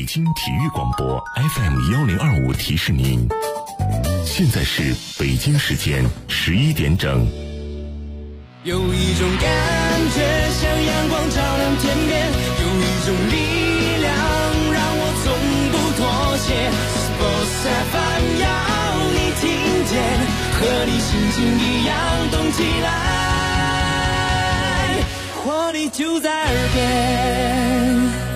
京体育广播 FM1025提示您，现在是北京时间11点整。 有一种感觉像阳光照亮天边，有一种力量让我从不妥协。Sports FM 要你听见，和你心情一样动起来，活力就在耳边。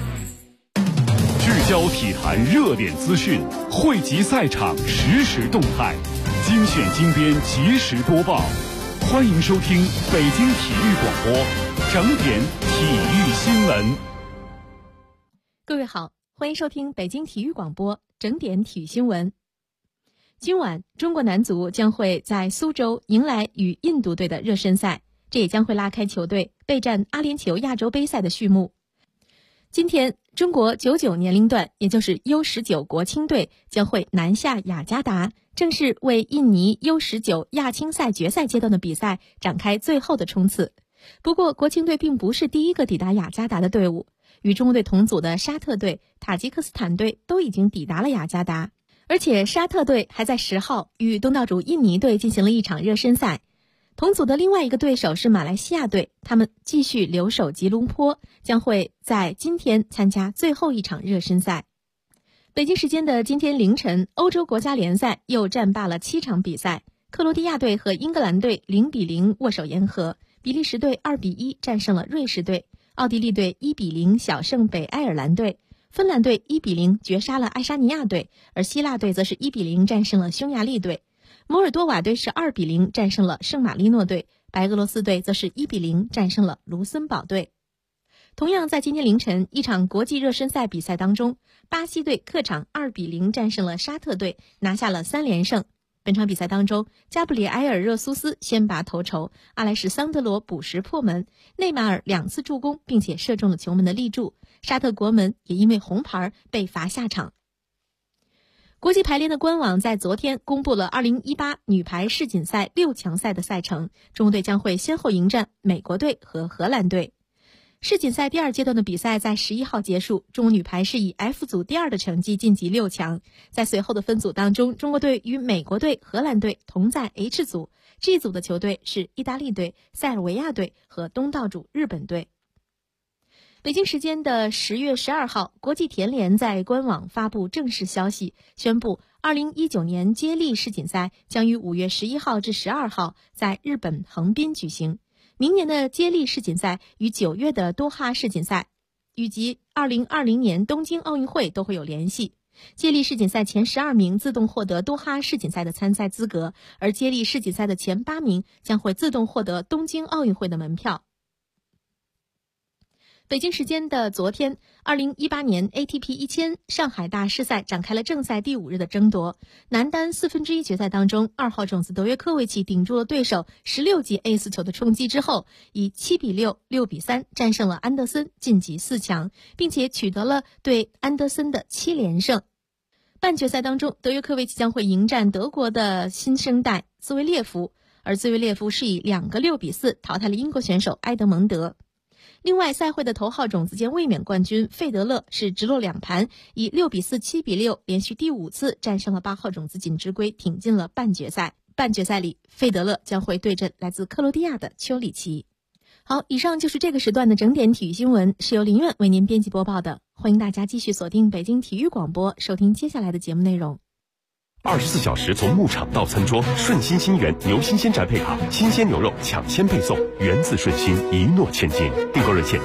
聚焦体坛热点资讯，汇集赛场实时动态，精选精编及时播报。欢迎收听北京体育广播整点体育新闻。 各位好，欢迎收听北京体育广播整点体育新闻。今晚中国男足将会在苏州迎来与印度队的热身赛，这也将会拉开球队备战阿联酋亚洲杯赛的序幕。今天中国99年龄段，也就是 U19 国青队将会南下雅加达，正式为印尼 U19 亚青赛决赛阶段的比赛展开最后的冲刺。不过国青队并不是第一个抵达雅加达的队伍，与中国队同组的沙特队、塔吉克斯坦队都已经抵达了雅加达，而且沙特队还在10号与东道主印尼队进行了一场热身赛。同组的另外一个对手是马来西亚队，他们继续留守吉隆坡，将会在今天参加最后一场热身赛。北京时间的今天凌晨，欧洲国家联赛又战罢了7场比赛，克罗地亚队和英格兰队0-0握手言和，比利时队2-1战胜了瑞士队，奥地利队1-0小胜北爱尔兰队，芬兰队1-0绝杀了爱沙尼亚队，而希腊队则是1-0战胜了匈牙利队。摩尔多瓦队是2-0战胜了圣马力诺队，白俄罗斯队则是1-0战胜了卢森堡队。同样在今天凌晨一场国际热身赛比赛当中，巴西队客场2-0战胜了沙特队，拿下了3连胜。本场比赛当中，加布里埃尔热苏斯先拔头筹，阿莱什桑德罗补时破门，内马尔2次助攻并且射中了球门的立柱，沙特国门也因为红牌被罚下场。国际排联的官网在昨天公布了2018女排世锦赛6强赛的赛程，中国队将会先后迎战美国队和荷兰队。世锦赛第2阶段的比赛在11号结束，中国女排是以 F 组第2的成绩晋级6强。在随后的分组当中，中国队与美国队、荷兰队同在 H 组，G 组的球队是意大利队、塞尔维亚队和东道主日本队。北京时间的10月12号，国际田联在官网发布正式消息，宣布2019年接力世锦赛将于5月11号至12号在日本横滨举行。明年的接力世锦赛与9月的多哈世锦赛以及2020年东京奥运会都会有联系。接力世锦赛前12名自动获得多哈世锦赛的参赛资格，而接力世锦赛的前8名将会自动获得东京奥运会的门票。北京时间的昨天，2018年 ATP 1000上海大师赛展开了正赛第5日的争夺。男单1/4决赛当中，2号种子德约科维奇顶住了对手16记 ace 球的冲击之后，以7-6、6-3战胜了安德森，晋级4强，并且取得了对安德森的7连胜。半决赛当中，德约科维奇将会迎战德国的新生代兹维列夫，而兹维列夫是以2个6-4淘汰了英国选手埃德蒙德。另外，赛会的头号种子兼卫冕冠军费德勒是直落2盘，以6-4、7-6连续第5次战胜了8号种子锦织圭，挺进了半决赛。半决赛里，费德勒将会对阵来自克罗地亚的丘里奇。好，以上就是这个时段的整点体育新闻，是由林苑为您编辑播报的。欢迎大家继续锁定北京体育广播，收听接下来的节目内容。 24小时从牧场到餐桌，顺心新源牛新鲜宅配卡，新鲜牛肉抢先配送，源自顺心，一诺千金。订购热线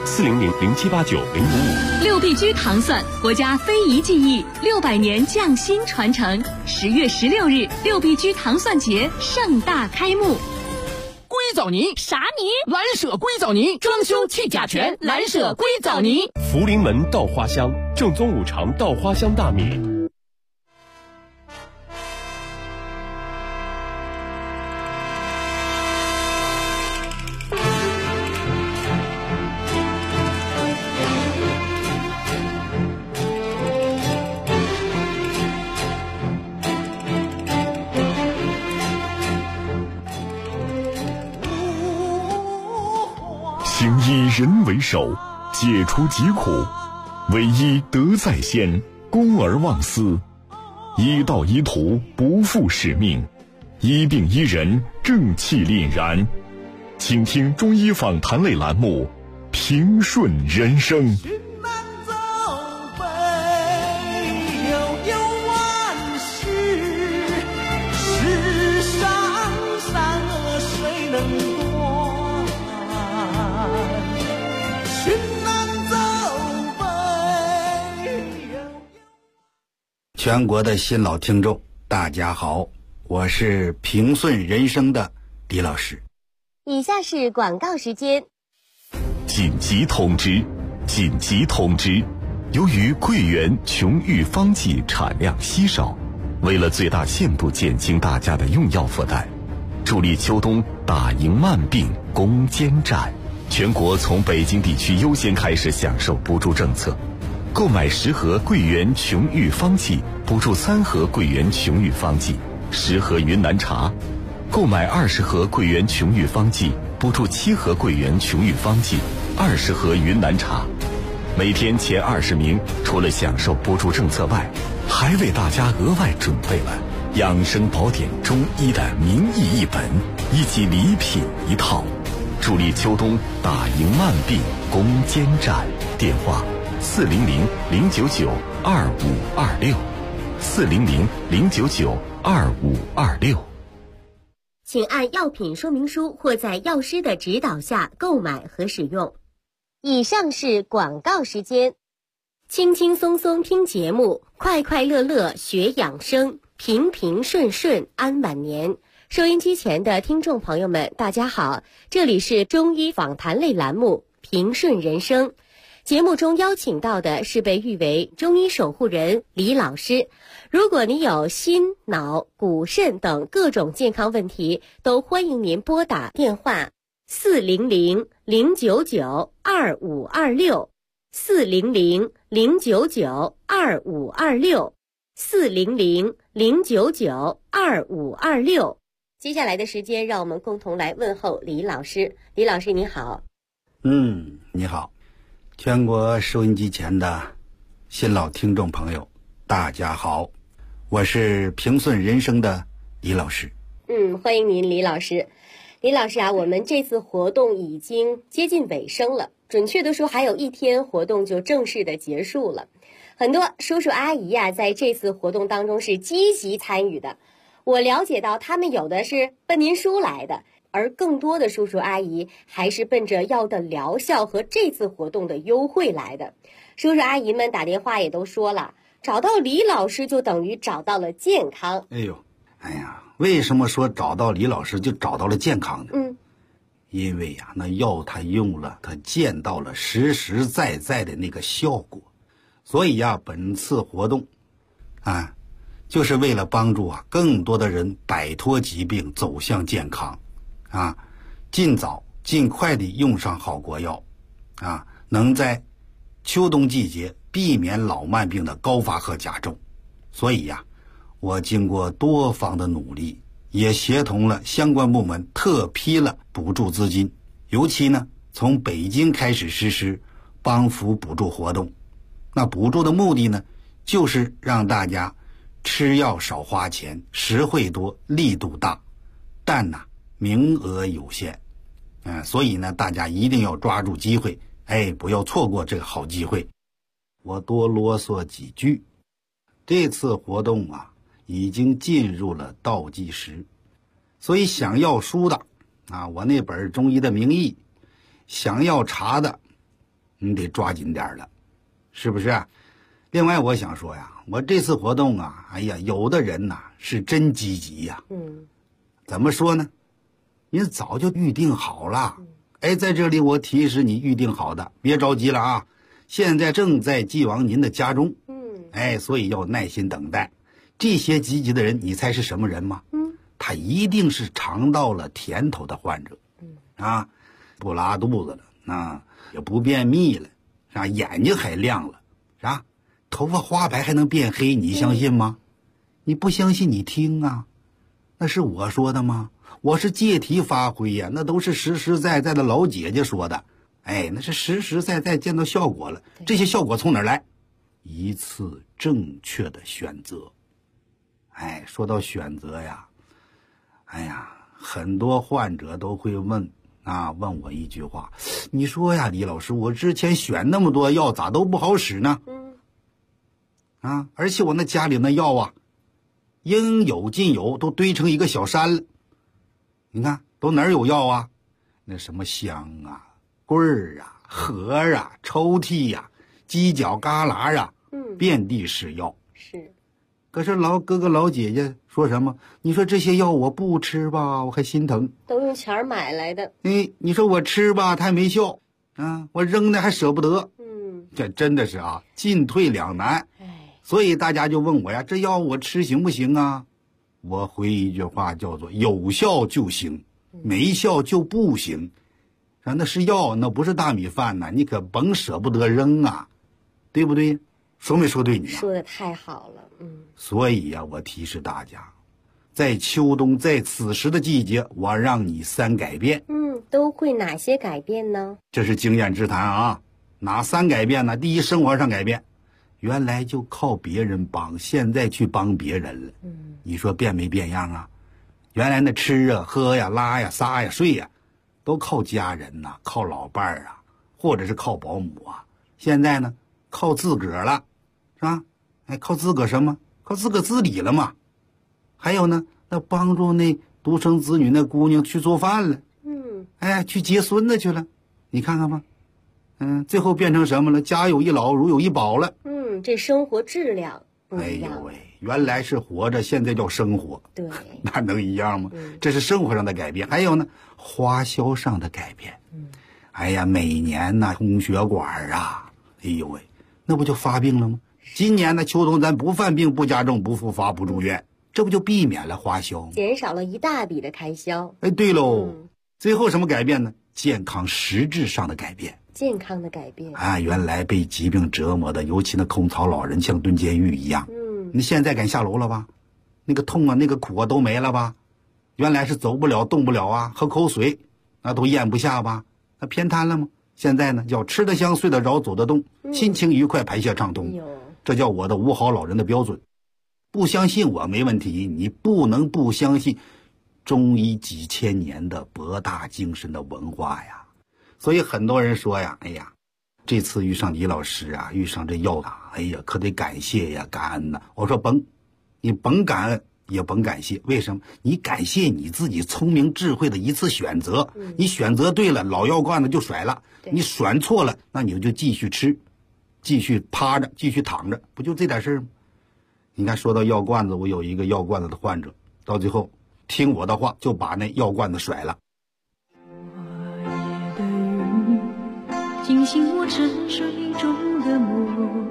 400-0789-055。6必居糖蒜，国家非遗技艺，600年匠心传承。10月16日，6必居糖蒜节盛大开幕。 硅藻泥啥泥？ 蓝舍硅藻泥，装修去甲醛，蓝舍硅藻泥。 福临门稻花香，正宗5常稻花香大米。 请以人为首，解除疾苦， 唯一德在先，公而忘私；医道医途，不负使命；医病医人，正气凛然。请听中医访谈类栏目《平顺人生》。 全国的新老听众大家好，我是平顺人生的李老师。 以下是广告时间。 紧急通知！紧急通知！由于桂圆琼玉方剂产量稀少，为了最大限度减轻大家的用药负担，助力秋冬打赢慢病攻坚战，全国从北京地区优先开始享受补助政策。购买10盒桂圆琼玉方剂补助3盒桂圆琼玉方剂，10盒云南茶；购买20盒桂圆琼玉方剂补助7盒桂圆琼玉方剂，20盒云南茶。每天前20名除了享受补助政策外，还为大家额外准备了养生宝典中医的名医1本以及礼品1套，助力秋冬打赢慢病攻坚战。电话400-099-2526，400-099-2526。 请按药品说明书或在药师的指导下购买和使用。以上是广告时间。轻轻松松听节目，快快乐乐学养生，平平顺顺安晚年。收音机前的听众朋友们，大家好，这里是中医访谈类栏目《平顺人生》。节目中邀请到的是被誉为中医守护人李老师。如果你有心、脑、骨、肾等各种健康问题，都欢迎您拨打电话400-099-2526。400-099-2526。400-099-2526。接下来的时间，让我们共同来问候李老师。李老师你好。 你好。全国收音机前的新老听众朋友大家好，我是平顺人生的李老师。 欢迎您李老师。李老师啊，我们这次活动已经接近尾声了，准确的说还有1天活动就正式的结束了。很多叔叔阿姨啊，在这次活动当中是积极参与的。我了解到他们有的是奔您书来的，而更多的叔叔阿姨还是奔着药的疗效和这次活动的优惠来的。叔叔阿姨们打电话也都说了，找到李老师就等于找到了健康。 为什么说找到李老师就找到了健康呢？因为呀，那药他用了，他见到了实实在在的那个效果。所以呀，本次活动就是为了帮助更多的人摆脱疾病，走向健康尽早尽快地用上好国药能在秋冬季节避免老慢病的高发和加重。所以呀，我经过多方的努力，也协同了相关部门特批了补助资金，尤其呢从北京开始实施帮扶补助活动。那补助的目的呢，就是让大家吃药少花钱，实惠多，力度大，但名额有限。所以呢，大家一定要抓住机会，不要错过这个好机会。我多啰嗦几句。这次活动已经进入了倒计时，所以想要书的我那本中医的名义，想要茶的你得抓紧点了，是不是另外我想说呀，我这次活动有的人是真积极呀。怎么说呢？您早就预定好了。在这里我提示你预定好的别着急了现在正在寄往您的家中。所以要耐心等待。这些积极的人，你猜是什么人吗？他一定是尝到了甜头的患者。不拉肚子了，也不便秘了，眼睛还亮了，头发花白还能变黑，你相信吗？你不相信你听那是我说的吗？我是借题发挥呀，那都是实实在在的老姐姐说的。 那是实实在在见到效果了。这些效果从哪儿来？一次正确的选择。说到选择呀，很多患者都会问我一句话，你说呀，李老师，我之前选那么多药咋都不好使呢？而且我那家里那药应有尽有，都堆成一个小山了。你看都哪儿有药啊？那什么箱柜儿盒抽屉犄角旮旯遍地是药。 是。 可是老哥哥老姐姐说什么？你说这些药我不吃吧，我还心疼， 都用钱买来的。 你说我吃吧，它还没效我扔的还舍不得。这真的是进退两难。所以大家就问我呀，这药我吃行不行啊？我回一句话叫做有效就行，没效就不行。那是药，那不是大米饭你可甭舍不得扔对不对？说没说对你说的太好了。 所以我提示大家，在秋冬，在此时的季节，我让你3改变。 都会哪些改变呢？ 这是经验之谈哪3改变呢？第一，生活上改变。原来就靠别人帮，现在去帮别人了。你说变没变样原来那吃喝拉撒睡都靠家人靠老伴儿或者是靠保姆现在呢，靠自个儿了，是吧？靠自个儿什么？靠自个儿自理了嘛。还有呢，那帮助那独生子女那姑娘去做饭了。去接孙子去了。你看看吧。最后变成什么了？家有一老，如有一宝了。 这生活质量不一样。 原来是活着，现在叫生活。 对。 那能一样吗？这是生活上的改变。还有呢，花销上的改变。每年通血管那不就发病了吗？今年呢，秋冬咱不犯病，不加重，不复发，不住院，这不就避免了花销吗？ 减少了一大笔的开销。 对喽。最后什么改变呢？健康实质上的改变。 健康的改变原来被疾病折磨的，尤其那空巢老人像蹲监狱一样。你现在敢下楼了吧？那个痛那个苦都没了吧？原来是走不了动不了喝口水那都咽不下吧？那偏瘫了吗？现在呢，叫吃得香睡得着走得动，心情愉快排泄畅通。这叫我的5好老人的标准。不相信我没问题，你不能不相信中医几千年的博大精深的文化所以很多人说这次遇上李老师遇上这药可得感谢感恩我说你甭感恩也甭感谢。为什么？你感谢你自己聪明智慧的一次选择。你选择对了，老药罐子就甩了；你选错了，那你就继续吃，继续趴着，继续躺着，不就这点事吗？你看，说到药罐子，我有一个药罐子的患者，到最后听我的话就把那药罐子甩了。 惊醒我沉睡中的梦，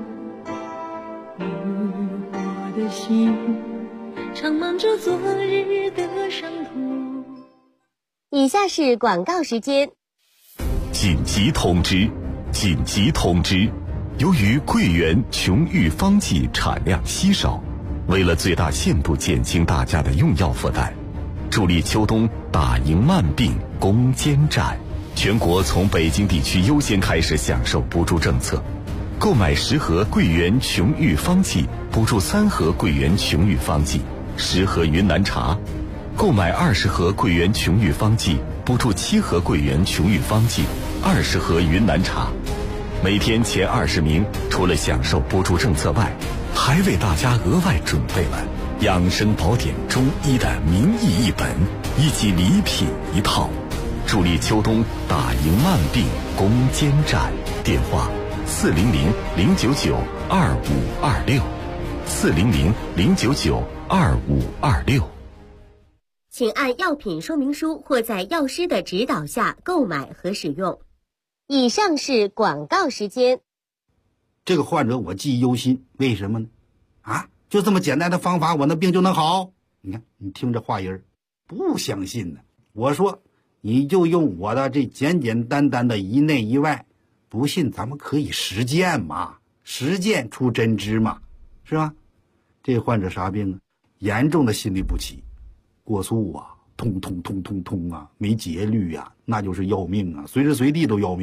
我的心常mang着昨日的伤痛。 以下是广告时间。 紧急通知！紧急通知！由于桂圆琼玉方剂产量稀少，为了最大限度减轻大家的用药负担，助力秋冬打赢慢病攻坚战，全国从北京地区优先开始享受补助政策。购买10盒桂圆琼玉方剂，补助3盒桂圆琼玉方剂，10盒云南茶；购买20盒桂圆琼玉方剂，补助7盒桂圆琼玉方剂，20盒云南茶。每天前20名，除了享受补助政策外，还为大家额外准备了养生宝典中医的名医1本以及礼品1套，助力秋冬打赢慢病攻坚战。电话400-099-2526，400-099-2526。 请按药品说明书或在药师的指导下购买和使用。以上是广告时间。 这个患者我记忆犹新，为什么呢？就这么简单的方法，我那病就能好？你看，你听这话音，不相信呢。我说，你就用我的这简简单单的1内1外，不信咱们可以实践嘛，实践出真知嘛，是吧？这患者啥病啊？严重的心律不齐，过速痛没节律那就是要命随时随地都要命。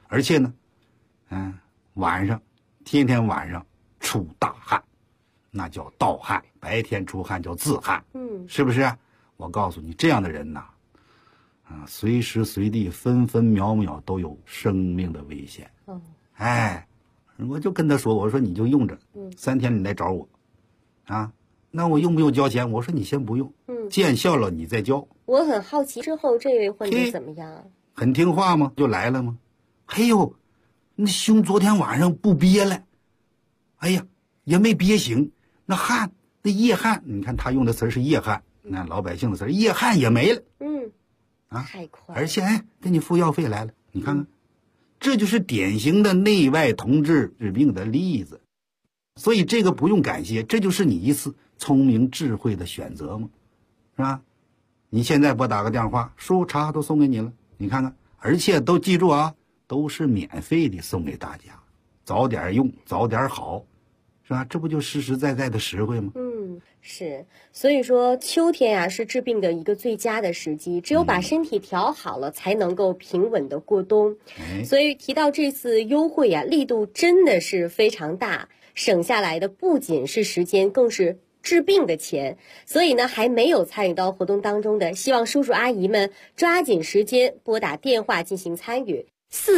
而且呢，晚上天天晚上出大汗，那叫盗汗；白天出汗叫自汗，是不是啊？我告诉你，这样的人呐，随时随地分分秒秒都有生命的危险。我就跟他说，我说你就用着，3天你来找我，那我用不用交钱？我说你先不用，见效了你再交。 我很好奇，之后这位患者怎么样？ 很听话吗？就来了吗？哎呦，那胸昨天晚上不憋了，哎呀，也没憋醒，那汗，那夜汗，你看他用的词是夜汗，那老百姓的词夜汗也没了。 太快了， 而且给你付药费来了，你看看。这就是典型的内外同治治病的例子，所以这个不用感谢，这就是你一次聪明智慧的选择嘛，是吧？你现在拨打个电话，书茶都送给你了，你看看，而且都记住啊，都是免费的送给大家，早点用，早点好，是吧？这不就实实在在的实惠吗？ 是，所以说秋天是治病的一个最佳的时机，只有把身体调好了，才能够平稳的过冬。所以提到这次优惠力度真的是非常大，省下来的不仅是时间，更是治病的钱。所以呢，还没有参与到活动当中的，希望叔叔阿姨们抓紧时间拨打电话进行参与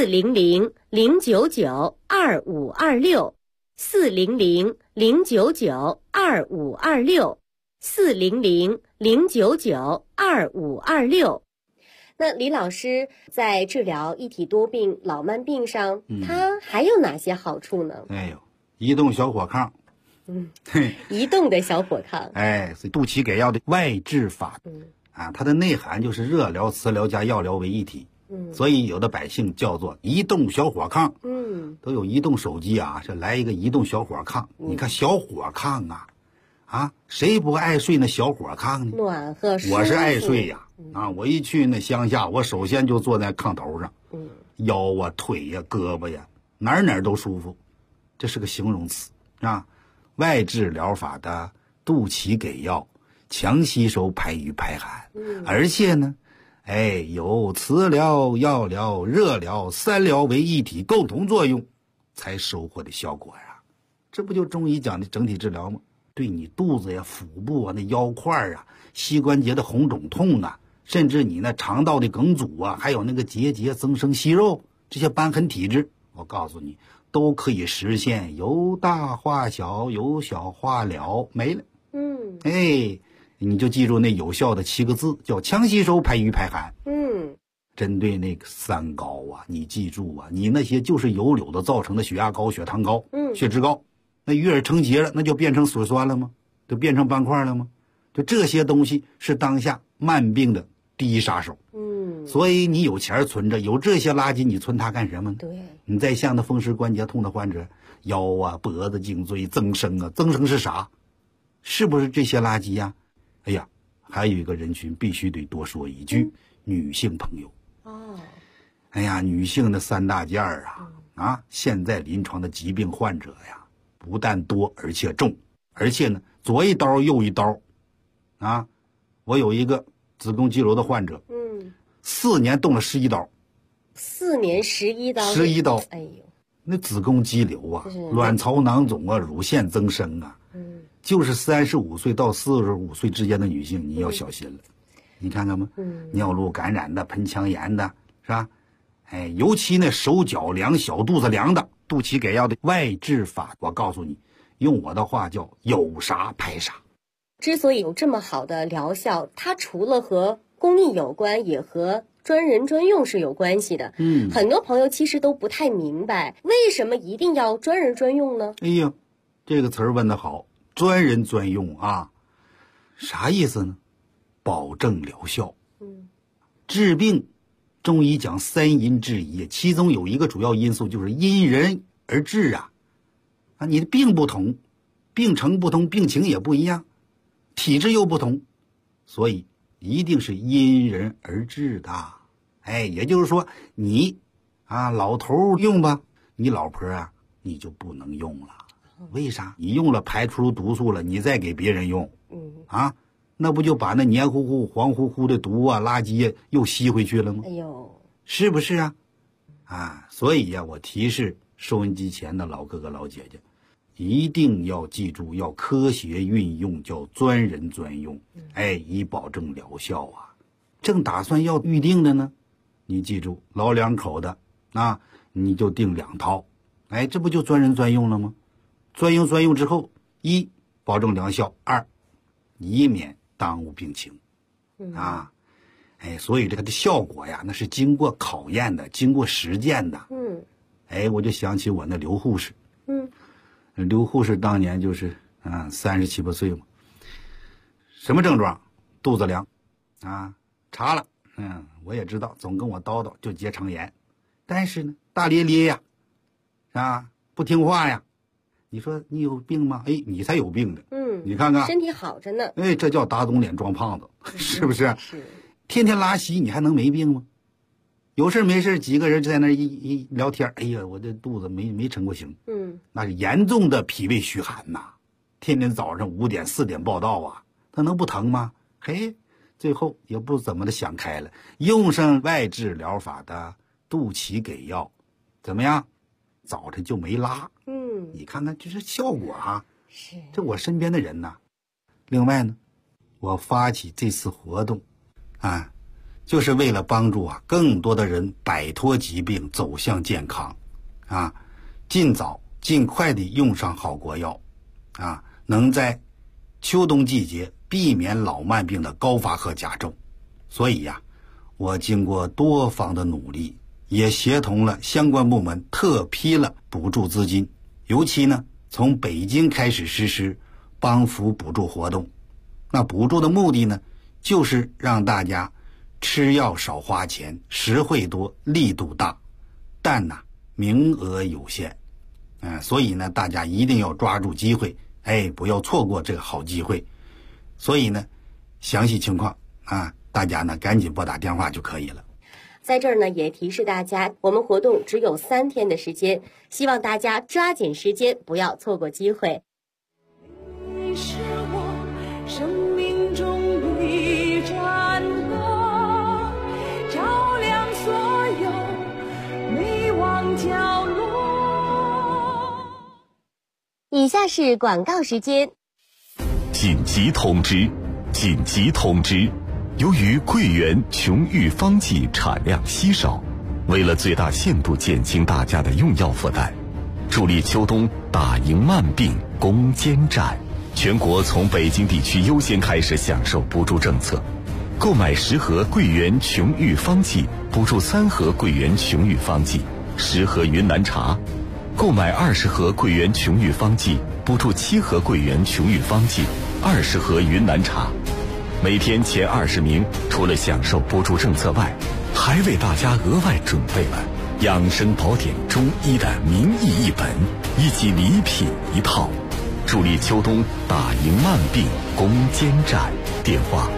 ，400-099-2526。400-099-2526，400-099-2526。那李老师在治疗一体多病、老慢病上，它还有哪些好处呢？ 移动小火炕， 移动的小火炕， 所以肚脐给药的外治法，它的内涵就是热疗、磁疗加药疗为一体。所以有的百姓叫做移动小火炕，都有移动手机是来一个移动小火炕。你看小火炕谁不爱睡那小火炕呢？ 暖和舒服。 我是爱睡呀，我一去那乡下，我首先就坐在炕头上，腰腿呀、胳膊呀，哪哪都舒服，这是个形容词外治疗法的肚脐给药，强吸收排瘀排寒，而且呢。有磁疗、药疗、热疗3疗为一体共同作用才收获的效果呀，这不就中医讲的整体治疗吗？对你肚子呀、腹部那腰块膝关节的红肿痛甚至你那肠道的梗阻还有那个结节增生息肉这些瘢痕体质，我告诉你都可以实现由大化小、由小化了，没了。你就记住那有效的7个字，叫强吸收排瘀排寒。针对那个3高你记住你那些就是油瘤子造成的血压高、血糖高、血脂高，那鱼饵成结了，那就变成水酸了吗？就变成斑块了吗？就这些东西是当下慢病的第一杀手。所以你有钱存着，有这些垃圾，你存它干什么呢？ 对， 你再像那风湿关节痛的患者，腰脖子、颈椎增生增生是啥？是不是这些垃圾呀？还有一个人群必须得多说一句，女性朋友。女性的3大件现在临床的疾病患者不但多而且重，而且呢左一刀右一刀我有一个子宫肌瘤的患者，4年动了11刀 ，4年11刀 ，11刀， 哎呦， 那子宫肌瘤卵巢囊肿乳腺增生就是35岁到45岁之间的女性，你要小心了。你看看吧，尿路感染的、盆腔炎的，是吧？尤其那手脚凉、小肚子凉的，肚脐给药的外治法，我告诉你，用我的话叫有啥排啥。 之所以有这么好的疗效，它除了和公益有关，也和专人专用是有关系的。很多朋友其实都不太明白，为什么一定要专人专用呢？ 这个词儿问得好，专人专用啥意思呢？保证疗效。治病中医讲3因治医，其中有一个主要因素就是因人而治你的病不同，病程不同，病情也不一样，体质又不同，所以一定是因人而治的。也就是说你老头用吧，你老婆你就不能用了。为啥？你用了排出毒素了，你再给别人用那不就把那黏糊糊黄乎乎的毒垃圾又吸回去了吗？ 哎呦， 是不是所以呀，我提示收音机前的老哥哥老姐姐，一定要记住，要科学运用，叫专人专用，以保证疗效啊。正打算要预定的呢，你记住，老两口的你就订2套，这不就专人专用了吗？专用之后，一保证疗效，二以免耽误病情所以这个的效果呀，那是经过考验的，经过实践的。我就想起我那刘护士。刘护士当年就是37、8岁嘛，什么症状？肚子凉查了，我也知道，总跟我叨叨，就结肠炎。但是呢，大咧咧呀，不听话呀。你说你有病吗？你才有病的。你看看， 身体好着呢。 这叫打肿脸装胖子，是不是？是。天天拉稀，你还能没病吗？有事没事，几个人在那一聊天，哎呀，我这肚子没成过形。那是严重的脾胃虚寒呐。天天早上5点4点报道啊，他能不疼吗？最后也不怎么的想开了，用上外治疗法的肚脐给药，怎么样？早晨就没拉。你看看这是效果是。这我身边的人呐。另外呢，我发起这次活动就是为了帮助更多的人摆脱疾病，走向健康尽早尽快的用上好国药能在秋冬季节避免老慢病的高发和加重。所以我经过多方的努力，也协同了相关部门特批了补助资金，尤其呢从北京开始实施帮扶补助活动。那补助的目的呢，就是让大家吃药少花钱，实惠多，力度大，但名额有限。所以呢，大家一定要抓住机会，不要错过这个好机会。所以呢，详细情况大家呢赶紧拨打电话就可以了。 在这儿呢，也提示大家，我们活动只有3天的时间，希望大家抓紧时间，不要错过机会。 你是我生命中的一盏灯，照亮所有迷惘角落。 以下是广告时间。 紧急通知！紧急通知！由于桂圆琼玉方剂产量稀少，为了最大限度减轻大家的用药负担，助力秋冬打赢慢病攻坚战，全国从北京地区优先开始享受补助政策。购买10盒桂圆琼玉方剂，补助3盒桂圆琼玉方剂，10盒云南茶；购买20盒桂圆琼玉方剂，补助7盒桂圆琼玉方剂，20盒云南茶。每天前20名，除了享受补助政策外，还为大家额外准备了养生宝典中医的名医1本以及礼品1套，助力秋冬打赢慢病攻坚战。电话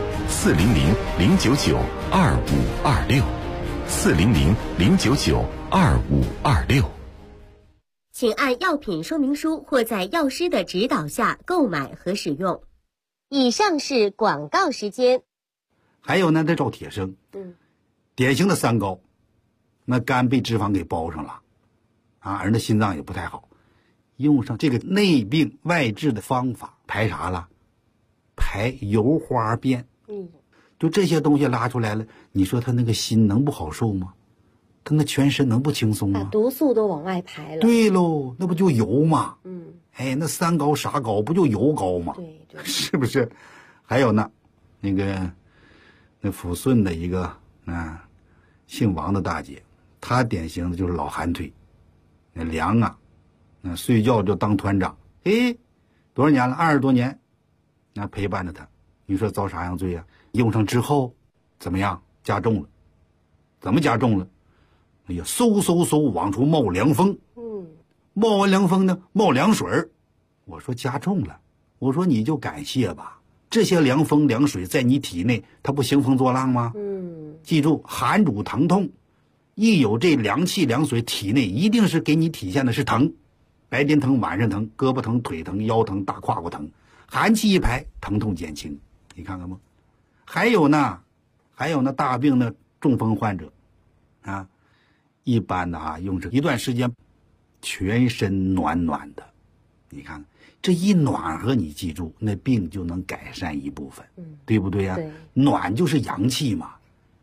400-099-2526，400-099-2526。 请按药品说明书或在药师的指导下购买和使用。以上是广告时间。 还有呢，这赵铁生，典型的3高，那肝被脂肪给包上了，而那心脏也不太好，用上这个内病外治的方法，排啥了？排油花便。就这些东西拉出来了，你说他那个心能不好受吗？他那全身能不轻松吗？ 把毒素都往外排了。 对喽，那不就油吗？那3高啥高不就油高吗？ 对， 是不是？还有呢，那抚顺的一个姓王的大姐，她典型的就是老寒腿，那凉睡觉就当团长，多少年了，20多年，陪伴着她，你说遭啥样罪啊？用上之后怎么样？加重了。怎么加重了？哎呀，嗖往出冒凉风。冒完凉风呢，冒凉水。我说加重了，我说你就感谢吧，这些凉风凉水在你体内，它不兴风作浪吗？记住，寒主疼痛，一有这凉气凉水，体内一定是给你体现的是疼，白天疼，晚上疼，胳膊疼，腿疼，腰疼，大胯骨疼，寒气一排，疼痛减轻，你看看吗？还有呢，大病的中风患者一般的用这一段时间，全身暖暖的。你看这一暖和，你记住，那病就能改善一部分，对不对呀？ 对， 暖就是阳气嘛，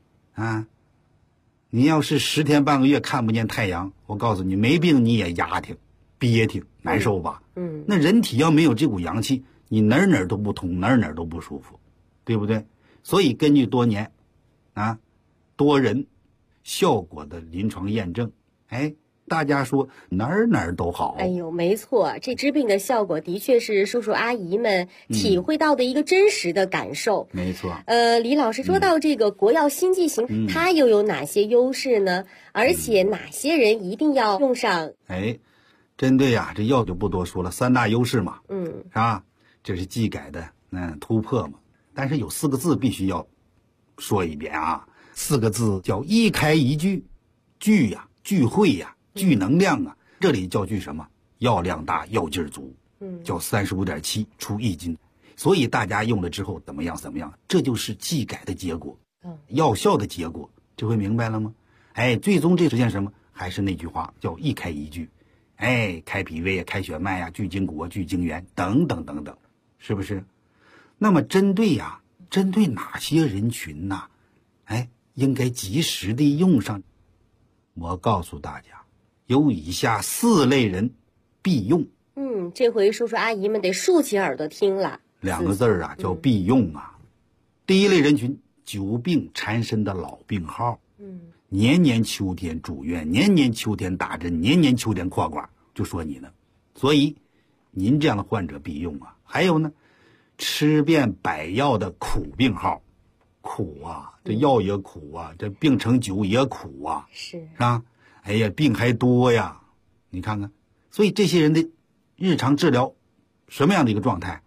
你要是10天半个月看不见太阳，我告诉你，没病你也压挺、憋挺，难受吧？那人体要没有这股阳气，你哪儿都不通，哪儿都不舒服，对不对？所以根据多年多人效果的临床验证，大家说哪儿都好。 哎呦，没错，这治病的效果的确是叔叔阿姨们体会到的一个真实的感受。 没错。 李老师说到这个国药新剂型，它又有哪些优势呢？而且哪些人一定要用上？ 针对这药就不多说了，3大优势嘛，是吧？这是技改的突破嘛。但是有4个字必须要说一遍4个字叫一开一聚，聚聚会聚能量这里叫聚什么？药量大，药劲儿足，叫35.7出1斤。所以大家用了之后怎么样？这就是技改的结果，药效的结果，这回明白了吗？最终这实现什么？还是那句话，叫一开一聚，开脾胃开血脉聚筋骨聚精元等等等等，是不是？那么针对哪些人群应该及时的用上？我告诉大家，有以下4类人必用。 这回叔叔阿姨们得竖起耳朵听了。 2个字叫必用第一类人群，久病缠身的老病号，年年秋天住院，年年秋天打针，年年秋天扩管，就说你呢。所以您这样的患者必用还有呢，吃遍百药的苦病号，苦这药也苦这病程久也苦是吧？病还多呀，你看看。所以这些人的日常治疗什么样的一个状态？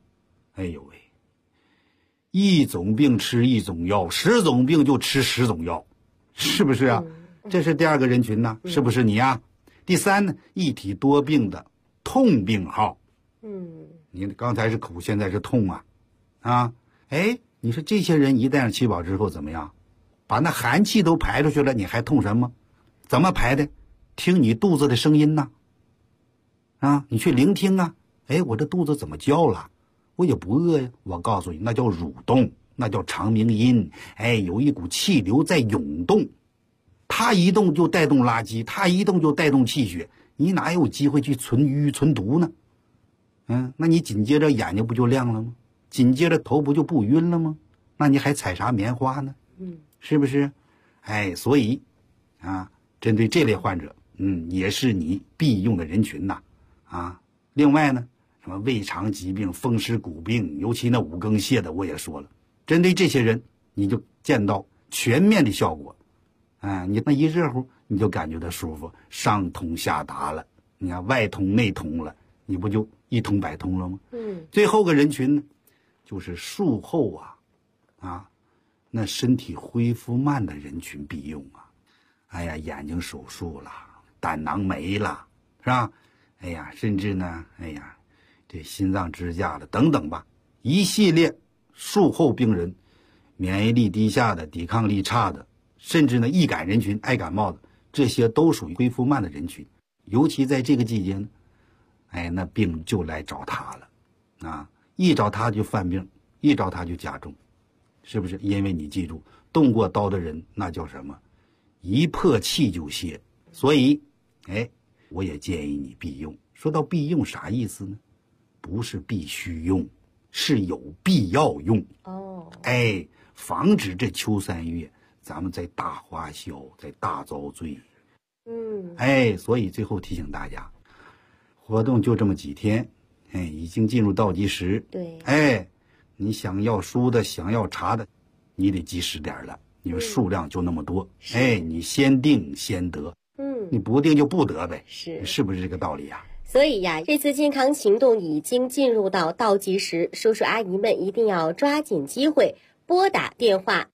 一种病吃一种药，10种病就吃10种药，是不是这是第2个人群呢，是不是你第3呢，一体多病的痛病号，你刚才是苦，现在是痛你说这些人一旦吃饱之后怎么样？把那寒气都排出去了，你还痛什么？怎么排的？听你肚子的声音呢？你去聆听我这肚子怎么叫了？我也不饿呀。我告诉你，那叫蠕动，那叫肠鸣音。有一股气流在涌动，它一动就带动垃圾，它一动就带动气血，你哪有机会去存淤存毒呢？那你紧接着眼睛不就亮了吗？紧接着头不就不晕了吗？那你还采啥棉花呢？是不是？所以针对这类患者，也是你必用的人群另外呢，什么胃肠疾病、风湿骨病，尤其那5更泻的，我也说了，针对这些人，你就见到全面的效果。你那一热乎，你就感觉到舒服，上通下达了，你看外通内通了，你不就一通百通了吗？最后个人群呢，就是术后那身体恢复慢的人群必用眼睛手术了，胆囊没了，是吧？甚至呢，这心脏支架了等等吧，一系列术后病人，免疫力低下的、抵抗力差的，甚至呢易感人群、爱感冒的，这些都属于恢复慢的人群。尤其在这个季节呢，那病就来找他了一找他就犯病，一找他就加重，是不是？因为你记住，动过刀的人那叫什么？一破气就泄。所以我也建议你必用。说到必用啥意思呢？不是必须用，是有必要用防止这秋3月咱们在大花销，在大遭罪。所以最后提醒大家，活动就这么几天，已经进入倒计时。 对， 你想要书的，想要茶的，你得及时点了，因为数量就那么多。你先定先得，你不定就不得呗，是不是这个道理所以这次健康行动已经进入到倒计时，叔叔阿姨们一定要抓紧机会，拨打电话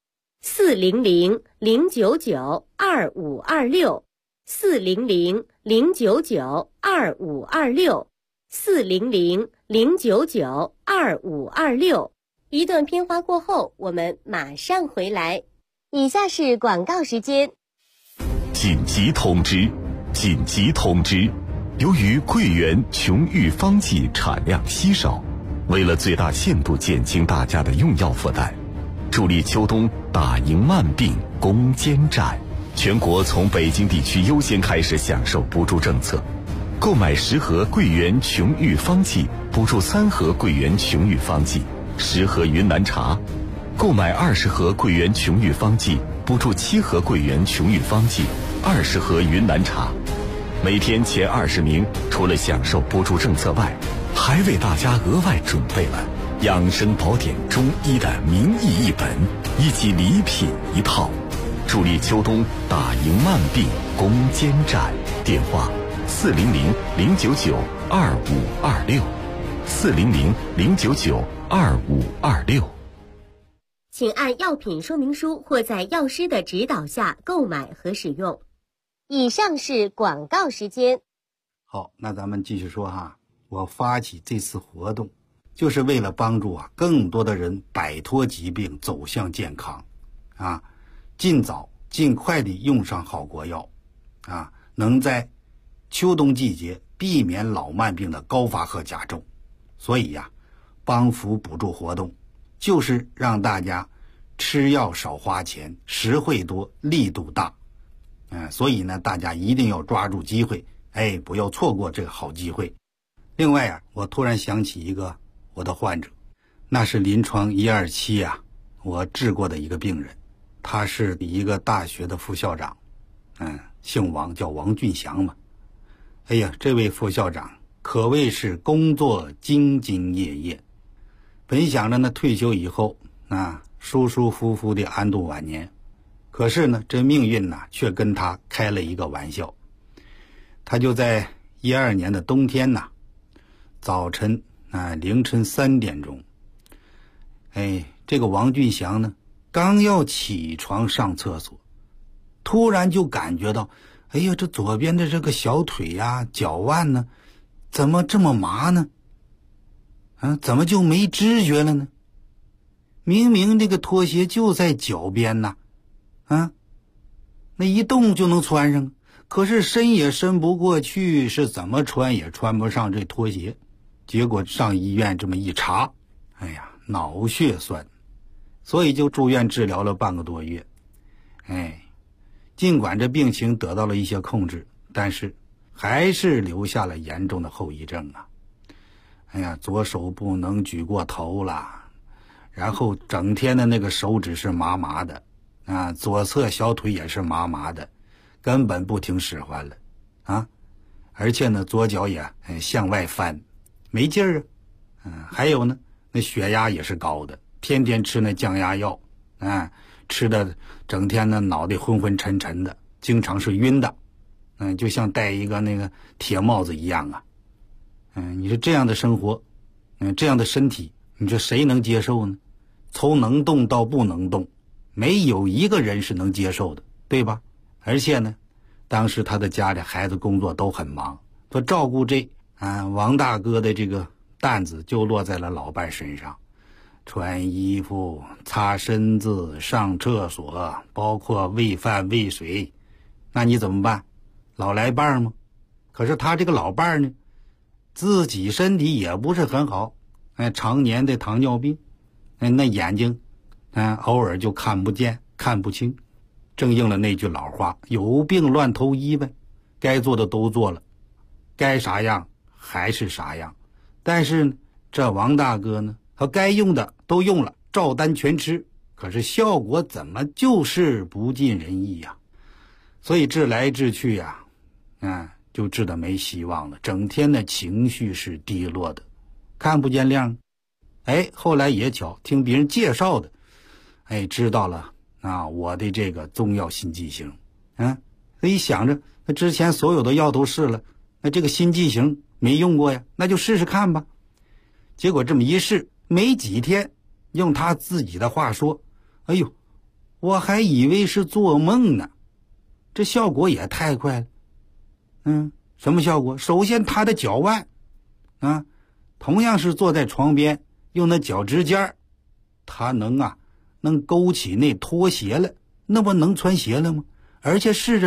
400-099-2526。400-099-2526，400-099-2526。一段片花过后，我们马上回来。以下是广告时间。 紧急通知！紧急通知！由于桂圆琼玉方剂产量稀少，为了最大限度减轻大家的用药负担，助力秋冬打赢慢病攻坚战，全国从北京地区优先开始享受补助政策。购买10盒桂圆琼玉方剂，补助3盒桂圆琼玉方剂，10盒云南茶；购买20盒桂圆琼玉方剂，补助7盒桂圆琼玉方剂，20盒云南茶。每天前20名，除了享受补助政策外，还为大家额外准备了养生宝典中医的名医1本以及礼品1套，助力秋冬打赢慢病攻坚战。电话400-099-2526，400-099-2526。 请按药品说明书或在药师的指导下购买和使用。以上是广告时间。 好，那咱们继续说哈。我发起这次活动，就是为了帮助更多的人摆脱疾病，走向健康，尽早尽快地用上好国药，能在秋冬季节避免老慢病的高发和加重。所以帮扶补助活动就是让大家吃药少花钱，实惠多，力度大。所以呢，大家一定要抓住机会，不要错过这个好机会。另外我突然想起一个我的患者，那是临床127我治过的一个病人，他是一个大学的副校长，姓王，叫王俊祥嘛。这位副校长可谓是工作兢兢业业，本想着呢退休以后舒舒服服地安度晚年，可是呢这命运却跟他开了一个玩笑。他就在12年的冬天早晨凌晨3点钟，这个王俊祥呢刚要起床上厕所，突然就感觉到这左边的这个小腿脚腕呢怎么这么麻呢？怎么就没知觉了呢？明明这个拖鞋就在脚边那一动就能穿上，可是伸也伸不过去，是怎么穿也穿不上这拖鞋。结果上医院这么一查，脑血栓，所以就住院治疗了半个多月。尽管这病情得到了一些控制，但是还是留下了严重的后遗症左手不能举过头了，然后整天的那个手指是麻麻的左侧小腿也是麻麻的，根本不听使唤了而且呢左脚也向外翻，没劲儿还有呢那血压也是高的，天天吃那降压药吃的整天呢脑袋昏昏沉沉的，经常是晕的就像戴一个那个铁帽子一样你说这样的生活这样的身体，你说谁能接受呢？从能动到不能动，没有一个人是能接受的，对吧？而且呢当时他的家里孩子工作都很忙，他照顾这王大哥的这个担子就落在了老伴身上，穿衣服、擦身子、上厕所，包括喂饭喂水，那你怎么办？老来伴吗？可是他这个老伴呢自己身体也不是很好，常年的糖尿病，那眼睛偶尔就看不见看不清，正应了那句老话，有病乱投医呗。该做的都做了，该啥样还是啥样。但是呢这王大哥呢他该用的都用了，照单全吃，可是效果怎么就是不尽人意所以治来治去就治得没希望了，整天的情绪是低落的，看不见亮。后来也巧听别人介绍的知道了我的这个中药新剂型所以想着那之前所有的药都试了，那这个新剂型没用过呀，那就试试看吧。结果这么一试，没几天，用他自己的话说，我还以为是做梦呢，这效果也太快了。什么效果？首先他的脚腕同样是坐在床边，用那脚趾尖他能勾起那拖鞋了，那不能穿鞋了吗？而且试着呢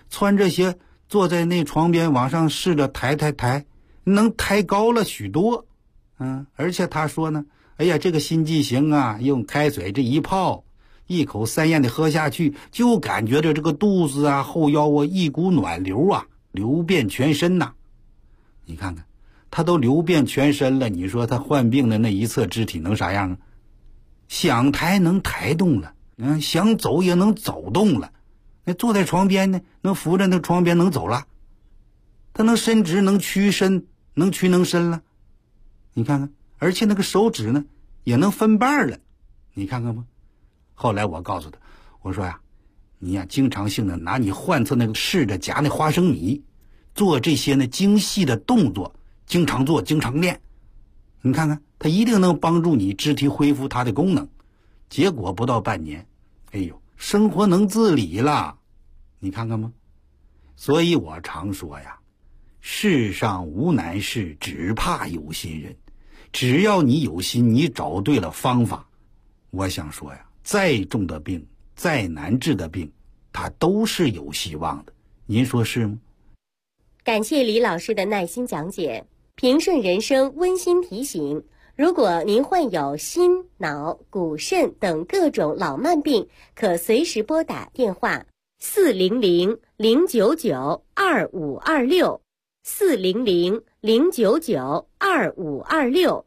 穿着鞋坐在那床边往上试着抬，能抬高了许多。而且他说呢，哎呀，这个新剂型啊，用开水这一泡，一口3咽的喝下去，就感觉着这个肚子啊、后腰啊一股暖流啊，流遍全身呐。你看看，他都流遍全身了，你说他患病的那一侧肢体能啥样啊？想抬能抬动了，想走也能走动了。那坐在床边呢，能扶着那床边能走了，他能伸直，能屈伸，能屈能伸了。你看看，而且那个手指呢也能分瓣了，你看看吧。后来我告诉他，我说呀，你呀经常性的拿你患侧那个试着夹那花生米，做这些呢精细的动作，经常做，经常练，你看看他一定能帮助你肢体恢复它的功能。结果不到半年，哎呦，生活能自理了，你看看吧。所以我常说呀，世上无难事，只怕有心人。只要你有心，你找对了方法，我想说呀，再重的病，再难治的病，它都是有希望的。您说是吗？ 感谢李老师的耐心讲解。平顺人生温馨提醒，如果您患有心、脑、骨、肾等各种老慢病，可随时拨打电话400-099-2526 400-099-2526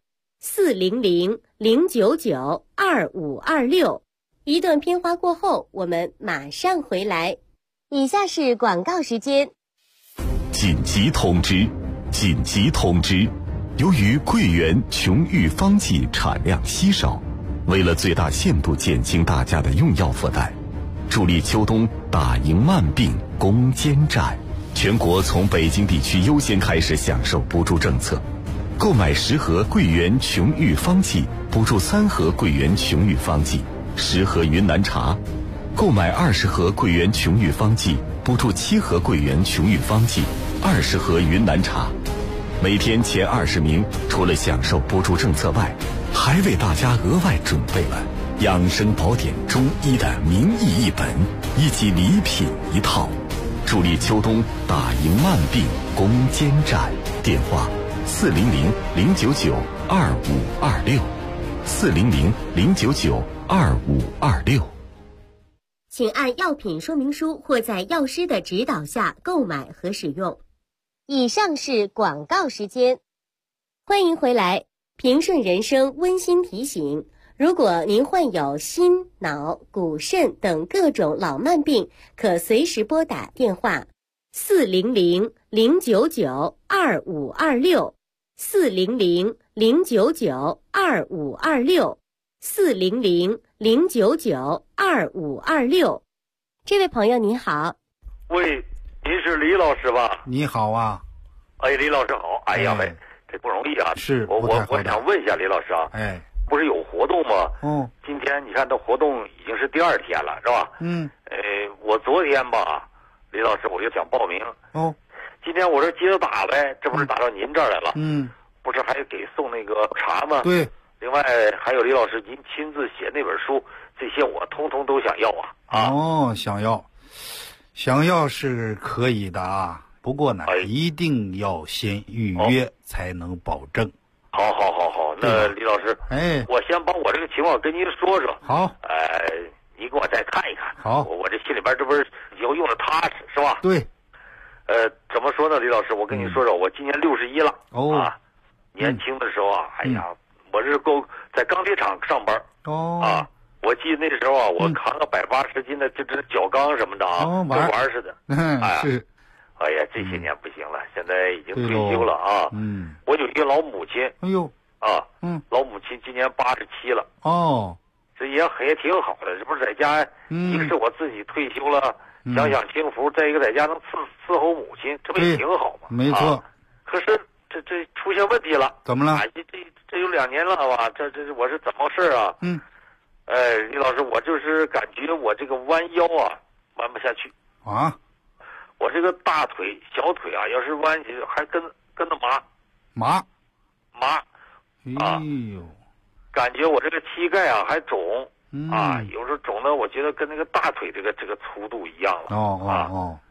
400-099-2526。一段片花过后，我们马上回来。以下是广告时间。 紧急通知！紧急通知！由于桂圆琼玉方剂产量稀少，为了最大限度减轻大家的用药负担，助力秋冬打赢慢病攻坚战，全国从北京地区优先开始享受补助政策。购买10盒桂圆琼玉方剂，补助3盒桂圆琼玉方剂，10盒云南茶；购买20盒桂圆琼玉方剂，补助7盒桂圆琼玉方剂，20盒云南茶。每天前20名，除了享受补助政策外，还为大家额外准备了养生宝典中医的名医1本以及礼品1套，助力秋冬打赢慢病攻坚战。电话400-099-2526 400-099-2526。 请按药品说明书或在药师的指导下购买和使用。以上是广告时间。欢迎回来。平顺人生温馨提醒，如果您患有心、脑、骨、肾等各种老慢病，可随时拨打电话400-099-2526 400-099-2526 400-099-2526。这位朋友您好。 喂，您是李老师吧？ 你好啊。 哎，李老师好。哎呀喂，这不容易啊。 是， 我想问一下李老师啊，不是有活动吗？今天你看这活动已经是第2天了，是吧？我昨天吧，李老师我就想报名。今天我这接着打呗，这不是打到您这儿来了？不是还给送那个茶吗？ 对。 另外还有李老师您亲自写那本书，这些我通通都想要啊。 想要是可以的啊。不过呢，一定要先预约才能保证。 好，那李老师，我先把我这个情况跟您说说。 好， 你给我再看一看。 好， 我这心里边这不是以后用的踏实是吧？ 对。 怎么说呢，李老师，我跟你说说，我今年61了。年轻的时候啊，哎呀，我是在钢铁厂上班。我记得那时候啊，我扛个180斤的这角钢什么的啊，跟玩似的。 是。 哎呀，这些年不行了，现在已经退休了啊。我有一个老母亲。老母亲今年87了。这也挺好的，这不是在家，一个是我自己退休了，享清福，再一个在家能伺候母亲，这不也挺好吗？ 没错。 可是这出现问题了。 怎么了？ 这有2年了吧？这我是怎么回事啊？李老师，我就是感觉我这个弯腰啊，弯不下去啊。 我这个大腿、小腿啊，要是弯起还跟着麻。哎呦，感觉我这个膝盖啊还肿有时候肿的，我觉得跟那个大腿这个粗度一样了。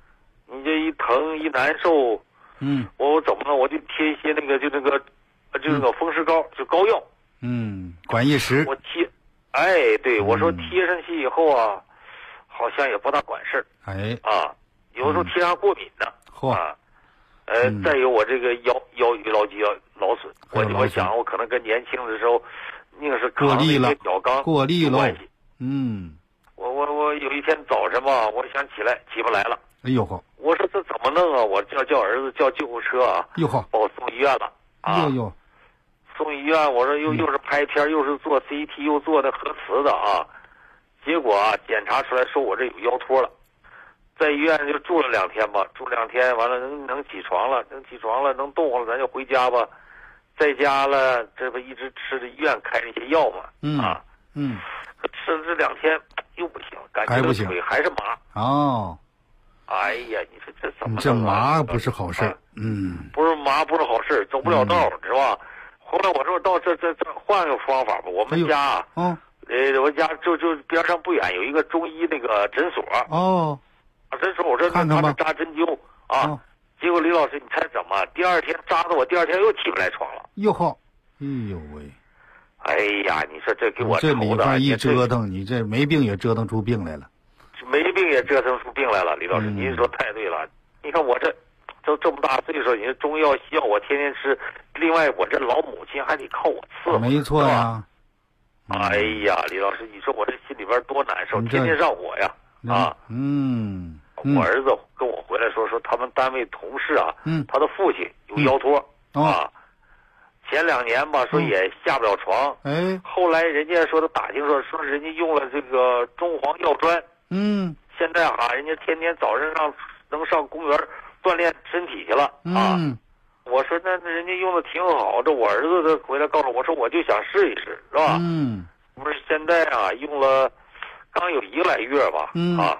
你这一疼一难受，我怎么了？我就贴一些那个那个风湿膏，就膏药， 管一时。 我贴，对，我说贴上去以后啊，好像也不大管事儿，有时候贴上过敏的，再有我这个腰老肌劳损，我想我可能跟年轻的时候，那个是过力了， 脚刚过力了， 我有一天早晨吧，我想起来起不来了， 哎呦呵， 我说这怎么弄啊？我叫儿子叫救护车啊，把我送医院了送医院，我说又是拍片，又是做 CT， 又做那核磁的啊，结果检查出来说我这有腰托了。在医院就住了2天吧，住2天完了能起床了，能动了，咱就回家吧。在家了，这不一直吃着医院开那些药嘛，吃了这2天又不行，感觉这腿还是麻。哎呀，你说这怎么？ 这麻不是好事。 不是麻不是好事，走不了道，知道吧？后来我说到这换个方法吧，我们家我家就边上不远有一个中医那个诊所。诊所我说他们扎针灸结果李老师你猜怎么？第2天扎的我第2天又起不来床了。 哟呵，哎呦喂！ 哎呀，你说这给我这里边一折腾，你这没病也折腾出病来了。 没病也折腾出病来了，李老师，您说太对了。你看我这么大岁数，你说中药西药我天天吃，另外我这老母亲还得靠我伺候。 没错呀。 哎呀，李老师，你说我这心里边多难受，天天让我呀我儿子跟我回来说他们单位同事他的父亲有腰托前2年吧说也下不了床，后来人家说他打听说人家用了这个中黄药砖，现在人家天天早上能上公园锻炼身体去了我说那人家用的挺好，这我儿子他回来告诉我说我就想试一试，是吧？不是现在用了刚有1个来月吧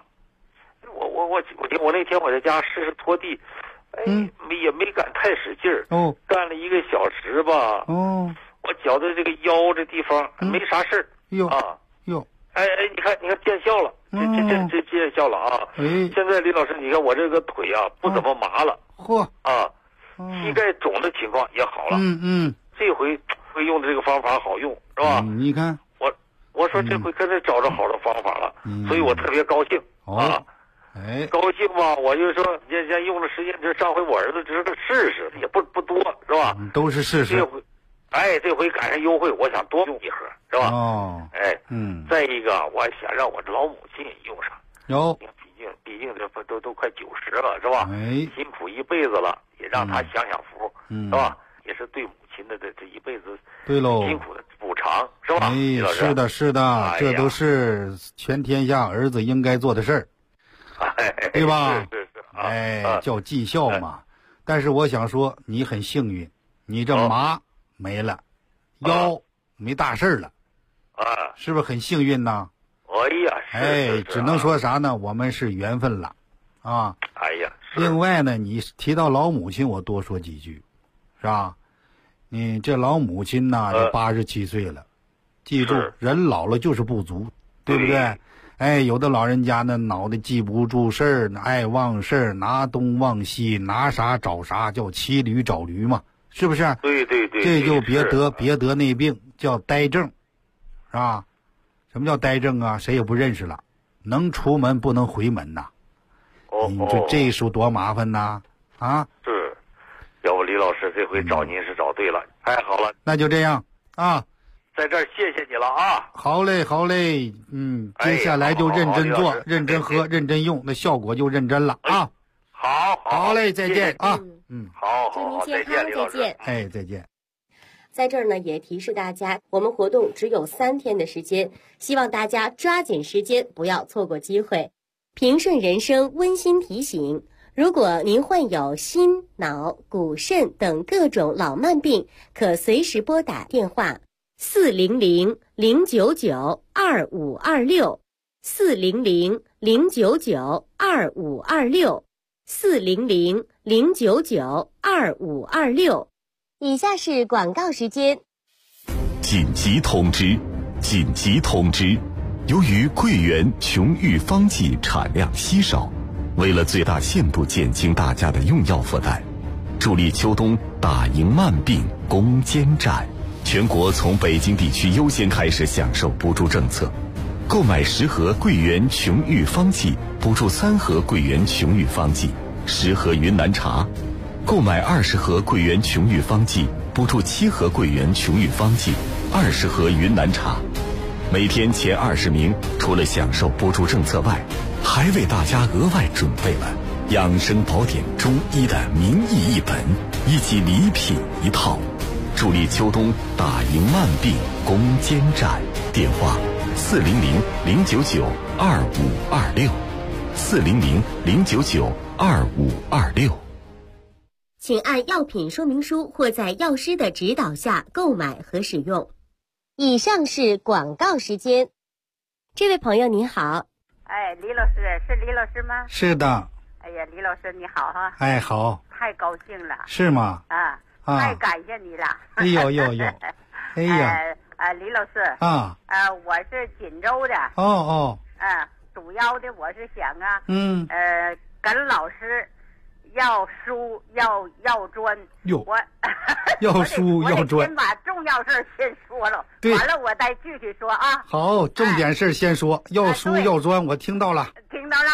我那天我在家试拖地，也没敢太使劲儿，干了1个小时吧，我觉得这个腰这地方没啥事儿，你看见效了，这见效了现在李老师，你看我这个腿不怎么麻了，膝盖肿的情况也好了，这回用的这个方法好用，是吧？ 你看我说这回跟他找着好的方法了，所以我特别高兴高兴吧，我就说人家用的时间，这上回我儿子只是个试试，也不多，是吧？ 都是试试。 这回赶上优惠，我想多用1盒，是吧？再一个，我想让我这老母亲也用上。毕竟这都快90了，是吧？辛苦一辈子了，也让他享享福，是吧？也是对母亲的这一辈子辛苦的补偿，是吧？ 是的，这都是全天下儿子应该做的事儿。对吧？叫绩效嘛。但是我想说，你很幸运，你这麻没了，腰没大事了，是不是很幸运呢？只能说啥呢？我们是缘分了，另外呢，你提到老母亲，我多说几句，是吧？你这老母亲呢，这87岁了，记住，人老了就是不足，对不对？有的老人家呢，脑袋记不住事儿，爱忘事儿，拿东忘西，拿啥找啥，叫骑驴找驴嘛，是不是？ 对， 这就别得那病，叫呆症，是吧？什么叫呆症啊？谁也不认识了，能出门不能回门呐。你说这时候多麻烦呐！ 是，要不李老师这回找您是找对了，太好了。 那就这样在这儿谢谢你了好嘞，接下来就认真做，认真喝，认真用，那效果就認真了好嘞，再见好， 祝您健康，再见。 再见。 在这儿呢，也提示大家，我们活动只有3天的时间，希望大家抓紧时间，不要错过机会。平顺人生温馨提醒：如果您患有心、脑、骨、肾等各种老慢病，可随时拨打电话400-099-2526 400-099-2526 400-099-2526。以下是广告时间。 紧急通知！紧急通知！由于桂圆琼玉方剂产量稀少， 为了最大限度减轻大家的用药负担，助力秋冬打赢慢病攻坚战，全国从北京地区优先开始享受补助政策。购买10盒桂圆琼玉方剂，补助3盒桂圆琼玉方剂，10盒云南茶；购买20盒桂圆琼玉方剂，补助7盒桂圆琼玉方剂，20盒云南茶。每天前20名，除了享受补助政策外，还为大家额外准备了养生宝典中医的名医1本以及礼品1套，助力秋冬打赢慢病攻坚战。电话400-099-2526，400-099-2526。 请按药品说明书或在药师的指导下购买和使用。以上是广告时间。这位朋友您好。 哎，李老师，是李老师吗？ 是的。 哎呀，李老师你好哈。 哎，好。 太高兴了。 是吗？ 太感谢你了。 哎呦呦呦。哎呀。 李老师。我是锦州的。主要的我是想跟老师要书要专。要书要专。我得先把重要事先说了，完了我再具体说啊。 好，重点事先说，要书要专，我听到了。 听到了。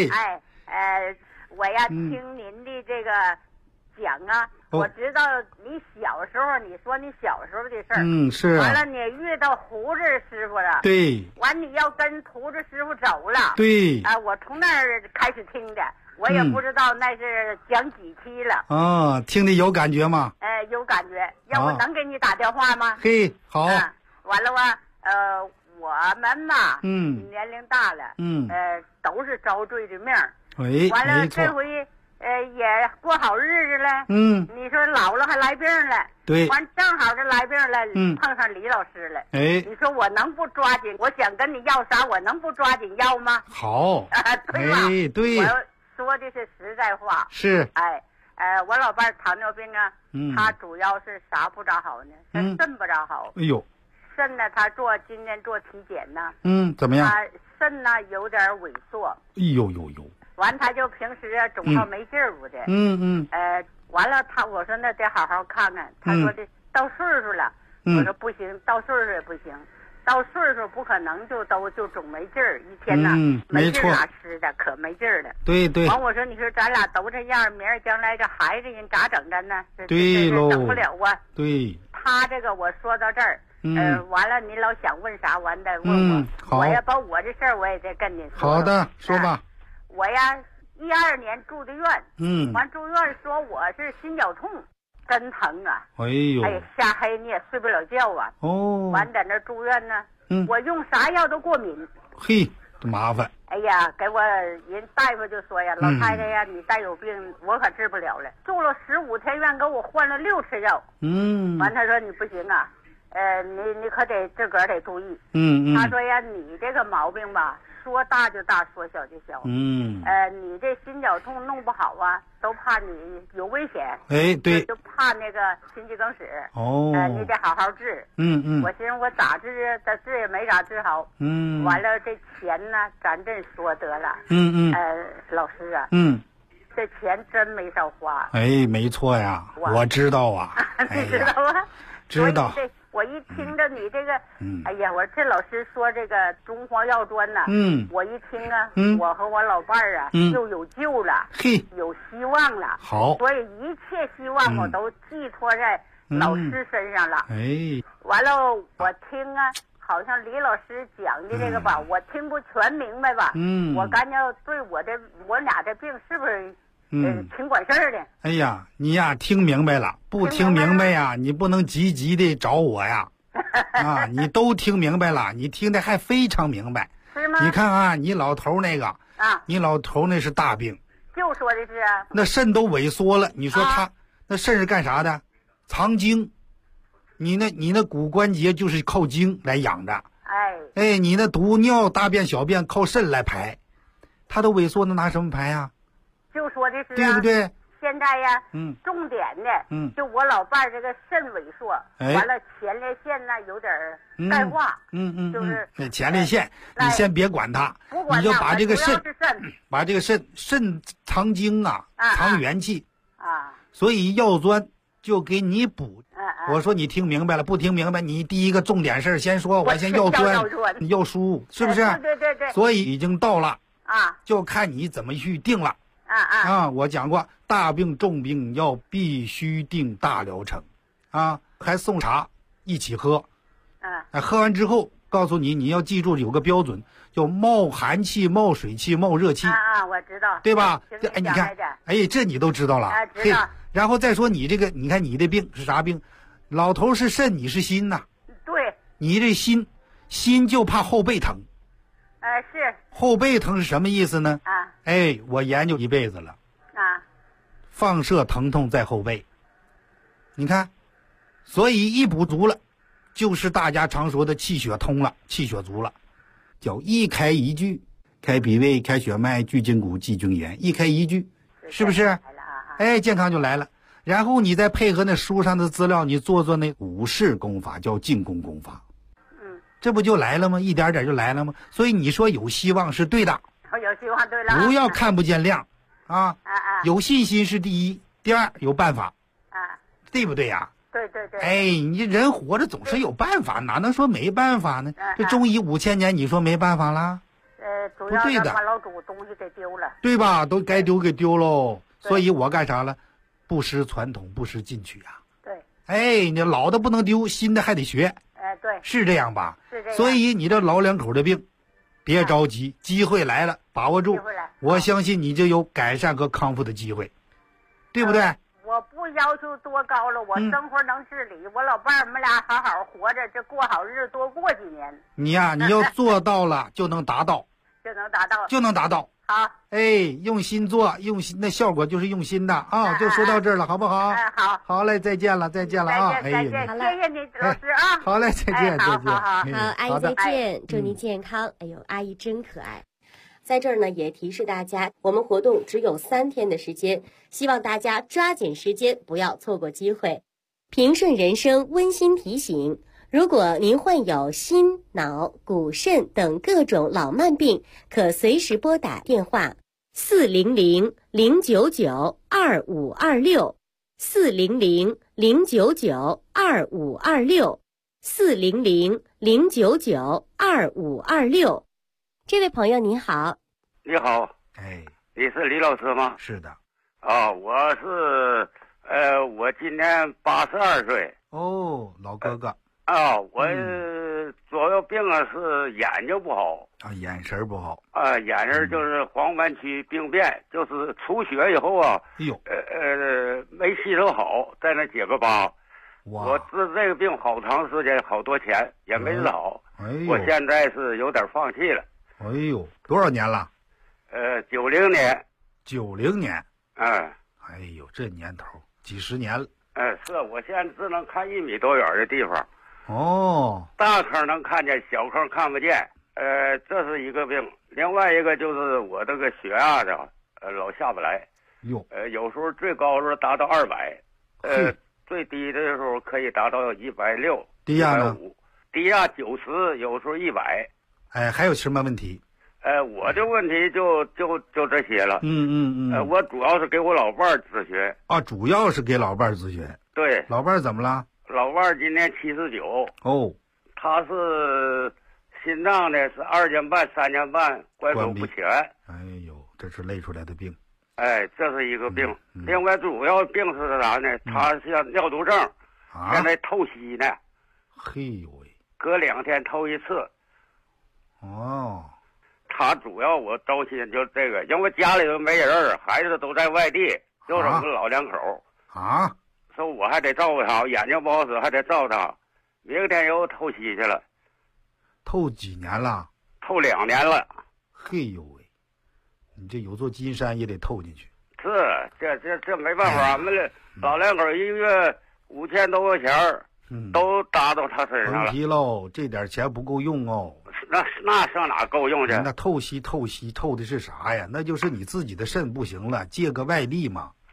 我呀听您的这个讲啊。我知道你小时候，你说你小时候的事儿， 是。 完了，你遇到胡子师傅了， 对。 完，你要跟胡子师傅走了， 对。 我从那儿开始听的，我也不知道那是讲几期了。 听的有感觉吗？ 有感觉。要不能给你打电话吗？ 嘿，好。 完了吧，我们呐，年龄大了，都是遭罪的命。完了，这回。也过好日子了。你说老了还来病了。 对。 完正好这来病了，碰上李老师了。你说我能不抓紧？我想跟你要啥，我能不抓紧要吗？ 好。 对吧？ 对。 我说的是实在话。 是。 我老伴糖尿病啊，他主要是啥不咋好呢？是肾不咋好。 哎呦。 肾呢，他今天做体检呢。 怎么样？ 他肾呢有点萎缩。 哎呦呦呦。 完，他就平时啊总好没劲儿乎的。完了我说那得好好看看。他说的到岁数了。我说不行，到岁数也不行，到岁数不可能就总没劲儿，一天呐没劲儿哪吃的，可没劲儿了。 对对。 完我说你说咱俩都这样，明儿将来这孩子人咋整着呢？ 对喽。 整不了啊。 对。 他这个我说到这儿。完了你老想问啥，完再问我。 好。 我要把我这事儿我也得跟你说。 好的，说吧。 我呀，12年住的院，完住院说我是心绞痛，真疼啊！ 哎呦， 瞎黑你也睡不了觉啊！完在那住院呢，我用啥药都过敏。 嘿，多麻烦！ 哎呀，给我人大夫就说呀，老太太呀，你再有病我可治不了了。住了15天院，给我换了6次药。完他说你不行啊，你可得自个儿得注意。他说呀，你这个毛病吧。说大就大，说小就小。你这心绞痛弄不好啊，都怕你有危险。 对， 就怕那个心肌梗死。你得好好治。我寻思我咋治？这治也没咋治好。完了这钱呢，咱这说得了。老师啊。这钱真没少花。 没错呀，我知道啊。 你知道吗？ 知道。 我一听着你这个，哎呀，我这老师说这个中华药专呢，我一听啊，我和我老伴儿啊，就有救了，有希望了。 好， 所以一切希望我都寄托在老师身上了。完了，我听啊，好像李老师讲的这个吧，我听不全明白吧。我感觉对我俩这病是不是？挺管事儿的。 哎呀，你呀听明白了，不听明白呀，你不能急的找我呀。你都听明白了，你听的还非常明白。 是吗？ 你看啊，你老头那个你老头那是大病。 就说的是啊。 那肾都萎缩了，你说他那肾是干啥的？藏精。你那骨关节就是靠精来养的。你那毒尿大便小便靠肾来排，他都萎缩，那拿什么排呀？ 就说的是对不对？ 现在呀，重点的，就我老伴儿这个肾萎缩，完了前列腺呢有点钙化，就是前列腺，你先别管它，你就把这个肾藏精啊，藏元气啊， 所以药砖就给你补。我说你听明白了，不听明白，你第一个重点事先说，我先药砖，药输，是不是？ 对。 所以已经到了啊， 就看你怎么去定了。我讲过，大病重病要必须定大疗程，还送茶一起喝，喝完之后告诉你要记住有个标准，叫冒寒气、冒水气、冒热气。 我知道， 对吧？你看，这你都知道了。 知道。 然后再说你这个，你看你的病是啥病？老头是肾，你是心呐。 对。 你这心就怕后背疼。 是。 后背疼是什么意思呢？我研究一辈子了。放射疼痛在后背。你看，所以一补足了，就是大家常说的气血通了，气血足了，叫一开一聚，开脾胃，开血脉，聚筋骨，济菌炎，一开一聚，是不是？健康就来了。然后你再配合那书上的资料，你做那五式功法，叫进攻功法。这不就来了吗？一点点就来了吗？所以你说有希望是对的。 有希望对了。 不要看不见亮有信心是第一，第二有办法对不对呀？ 对。 你人活着总是有办法，哪能说没办法呢？这中医5000年，你说没办法啦？ 主要是把老祖东西给丢了， 对吧？都该丢给丢喽。所以我干啥了？不失传统，不失进取啊！ 对， 你老的不能丢，新的还得学。 对， 是这样吧？ 是这样。 所以你这老两口的病，别着急，机会来了，把握住。我相信你就有改善和康复的机会，对不对？ 我不要求多高了，我生活能自理，我老伴儿我们俩好好活着，这过好日子多过几年。 你呀，你要做到了，就能达到。就能达到。 好。 用心做，用心，那效果就是用心的啊！就说到这儿了，好不好？ 好。 好嘞，再见了啊！ 再见，谢谢你老师啊！ 好嘞，再见，再见。 好，阿姨再见，祝您健康。阿姨真可爱。在这儿呢，也提示大家，我们活动只有3天的时间，希望大家抓紧时间，不要错过机会。平顺人生温馨提醒：如果您患有心、脑、骨、肾等各种老慢病，可随时拨打电话400-099-2526 400-099-2526 400-099-2526。这位朋友您好。 你好。你是李老师吗？ 是的。 我是我今年82岁。 老哥哥。 我主要病是眼睛不好眼神不好眼神就是黄斑区病变，就是出血以后没吸收好，在那结个疤。我治这个病好长时间，好多钱也没治好。我现在是有点放弃了。 多少年了 ？90年。 90年。这年头几十年了。 是我现在只能看1米多远的地方。大坑能看见，小坑看不见。这是一个病。另外一个就是我这个血压的老下不来。有时候最高的时候达到200，最低的时候可以达到160。 低压呢 ？150。低压90，有时候100。 还有什么问题？ 我的问题就这些了。我主要是给我老伴儿咨询。 主要是给老伴儿咨询。 对。 老伴儿怎么了？ 老伴儿今年79。他是心脏呢是2年半、3年半关守不全。 这是累出来的病。 这是一个病。另外主要病是啥呢？他是尿毒症，现在透析呢。隔2天透一次。他主要我着心就这个，因为家里头没人，孩子都在外地，就我们老两口。说我还得照顾他，眼睛不好使，还得照他。明天又透析去了。 透几年了？ 透2年了。 你这有座金山也得透进去。 是，这没办法，俺们老两口1月5000多块钱都搭到他身上了。 甭提喽，这点钱不够用哦。 那上哪够用去？ 那透析透的是啥呀？那就是你自己的肾不行了，借个外力嘛。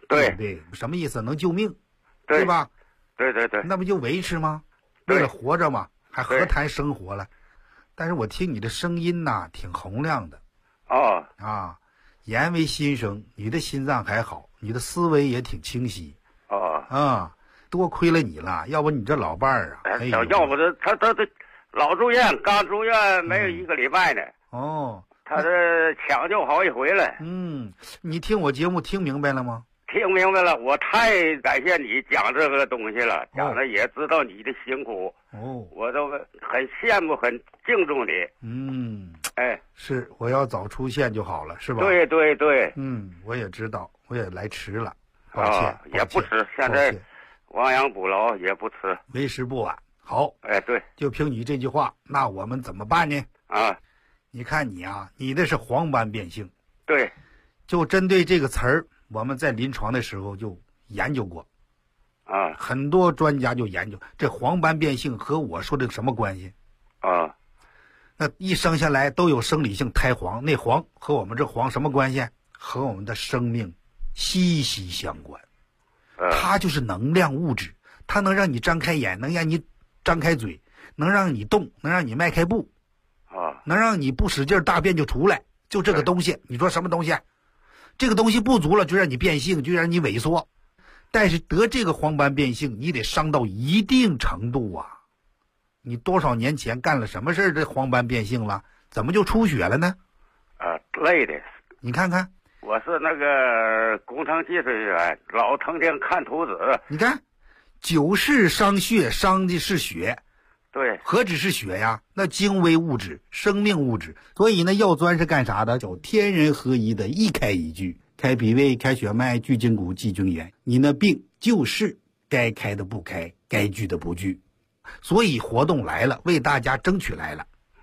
对不对？什么意思？能救命，对吧？ 对对对， 那不就维持吗？为了活着嘛，还何谈生活了？但是我听你的声音呐，挺洪亮的。 哦。 啊，言为心声，你的心脏还好，你的思维也挺清晰。 哦。 啊，多亏了你了，要不你这老伴儿啊， 要不他老住院，刚住院没有1个礼拜呢。 哦。 他这抢救好几回了。 你听我节目听明白了吗？ 听明白了，我太感谢你讲这个东西了，讲的也知道你的辛苦。我都很羡慕，很敬重你。 是，我要早出现就好了，是吧？ 对对对。 我也知道，我也来迟了，抱歉。 也不迟，现在亡羊补牢也不迟， 为时不晚。好， 对， 就凭你这句话，那我们怎么办呢？你看你啊，你这是黄斑变性。 对， 就针对这个词儿，我们在临床的时候就研究过。很多专家就研究这黄斑变性和我说的什么关系。那一生下来都有生理性苔黄，那黄和我们这黄什么关系？和我们的生命息息相关。它就是能量物质，它能让你张开眼，能让你张开嘴，能让你动，能让你迈开步。能让你不使劲大便就出来，就这个东西。你说什么东西？这个东西不足了就让你变性，就让你萎缩。但是得这个黄斑变性，你得伤到一定程度啊！你多少年前干了什么事儿，这黄斑变性了，怎么就出血了呢？ 累的。 你看看， 我是那个工程技术人员，老成天看图纸。 你看，久视伤血，伤的是血。 对， 何止是血呀？那精微物质、生命物质。所以呢，药砖是干啥的？叫天人合一的，一开一聚，开脾胃、开血脉、聚筋骨、济精元。你那病就是该开的不开，该聚的不聚。所以活动来了，为大家争取来了。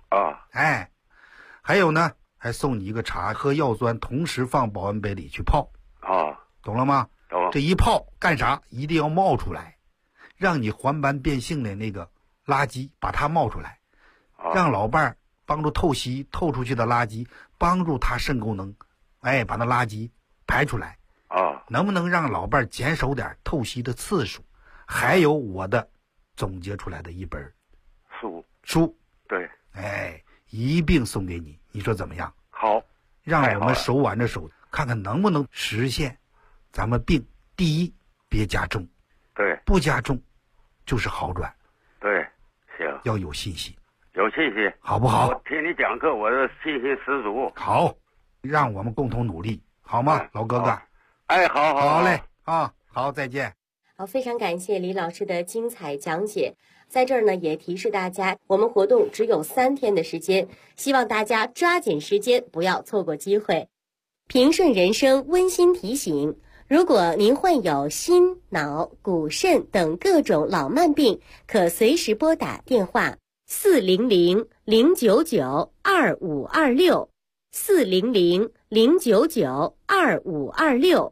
还有呢，还送你一个茶，喝药砖同时放保温杯里去泡。懂了吗？ 懂。 这一泡干啥？一定要冒出来，让你黄斑变性的那个垃圾把它冒出来，让老伴儿帮助透析，透出去的垃圾帮助他肾功能，把那垃圾排出来。能不能让老伴儿减少点透析的次数？还有我的总结出来的一本书，对，一并送给你，你说怎么样？ 好， 让我们手挽着手，看看能不能实现咱们病。第一，别加重， 对， 不加重就是好转。 对，行， 要有信心， 有信心， 好不好？ 我听你讲课，我的信心十足。 好，让我们共同努力，好吗，老哥哥？ 好嘞好，再见。 好，非常感谢李老师的精彩讲解。在这儿呢，也提示大家，我们活动只有3天的时间，希望大家抓紧时间，不要错过机会。平顺人生温馨提醒：如果您患有心、脑、骨、肾等各种老慢病，可随时拨打电话400-099-2526 400-099-2526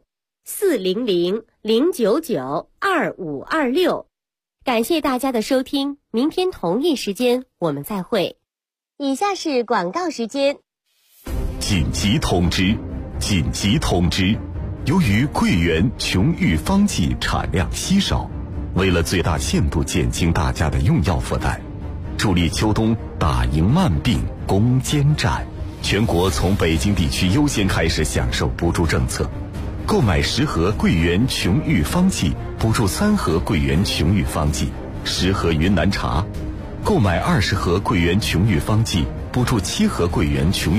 400-099-2526。感谢大家的收听，明天同一时间我们再会。以下是广告时间。 紧急通知！紧急通知！由于桂圆琼玉方剂产量稀少，为了最大限度减轻大家的用药负担，助力秋冬打赢慢病攻坚战，全国从北京地区优先开始享受补助政策。购买10盒桂圆琼玉方剂，补助3盒桂圆琼玉方剂，10盒云南茶；购买20盒桂圆琼玉方剂，补助7盒桂圆琼玉